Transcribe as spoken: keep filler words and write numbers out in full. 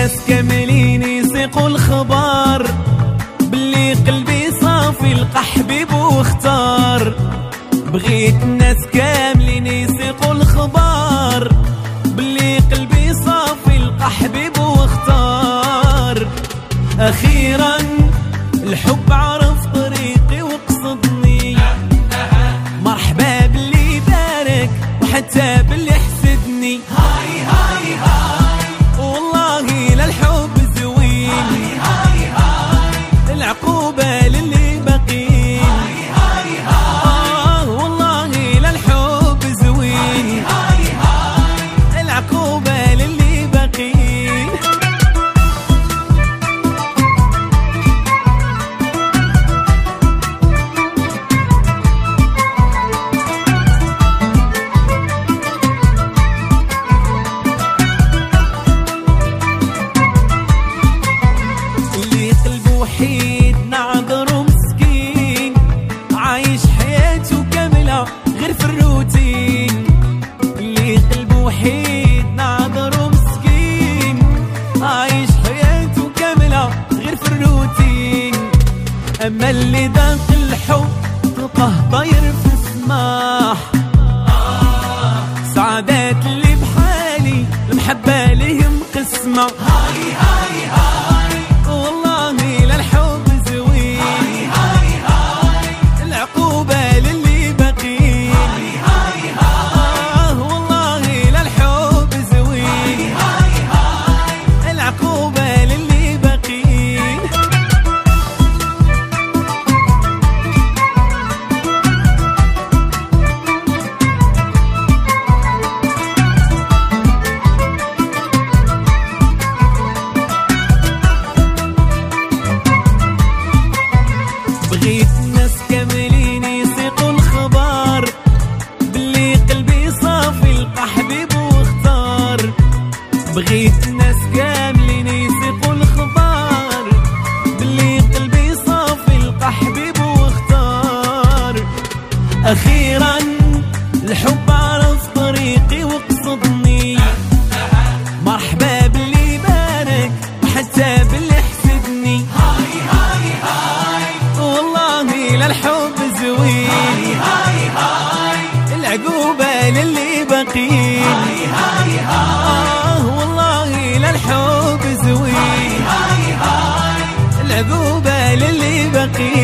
الناس كاملين يسيقوا الخبر باللي قلبي صافي لقى حبيب واختار. بغيت الناس كاملين يسيقوا الخبر باللي قلبي صافي لقى حبيب واختار. أخيرا الحب عرف طريقي وقصدني، مرحبا باللي بارك وحتى باللي حسدني. هاي هاي هاي والله للحب زوين، هاي هاي هاي العقوبة للي باقين. هاي هاي هاي والله للحب زوين، هاي هاي العقوبة للي باقين. وحيد نعذر ومسكين عايش حياته كاملة غير في الروتين. اللي قلبه وحيد نعذر ومسكين عايش حياته كاملة غير في الروتين. أما اللي ذاق الحب تلقاه طاير في السماح. سعادات اللي بحالي المحبة ليه مقسمة. هاي هاي هاي بغيت الناس كاملين يسيقوا الخبر باللي قلبي صافي لقى حبيب واختار. بغيت الناس كاملين يسيقوا الخبر باللي قلبي صافي لقى حبيب واختار. أخيرا الحب عرف طريقي وقصدني، مرحبا باللي بارك وحتى باللي حسدني. هاي هاي هاي والله للحب زوين، هاي هاي هاي العقوبة للي باقين. هاي هاي هاي والله للحب زوين، هاي هاي هاي العقوبة للي باقين.